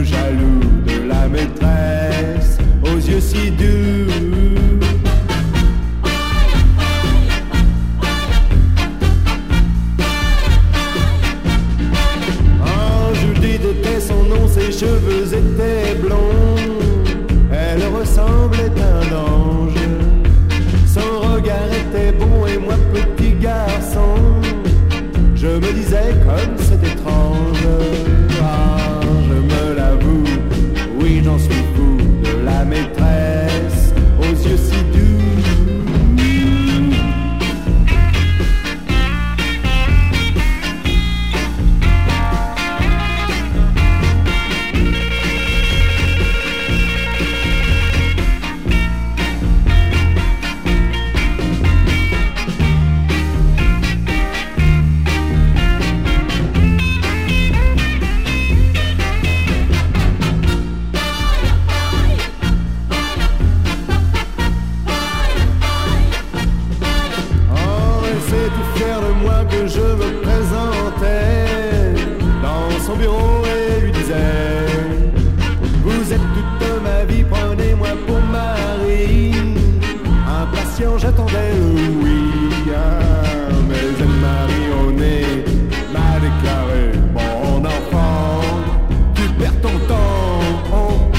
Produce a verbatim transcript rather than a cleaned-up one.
jaloux de la maîtresse aux yeux si doux. Un jour était son nom, ses cheveux étaient blonds, elle ressemblait à un ange. Son regard était bon et moi petit garçon, je me disais comme c'est étrange. Ah, je me l'avoue, oui j'en suis fou de la maîtresse aux yeux si doux. Que je me présentais dans son bureau et lui disais: vous êtes toute ma vie, prenez-moi pour mari. Impatient, j'attendais le oui, ah, mais elle m'a mis au nez, m'a déclaré: mon enfant, tu perds ton temps.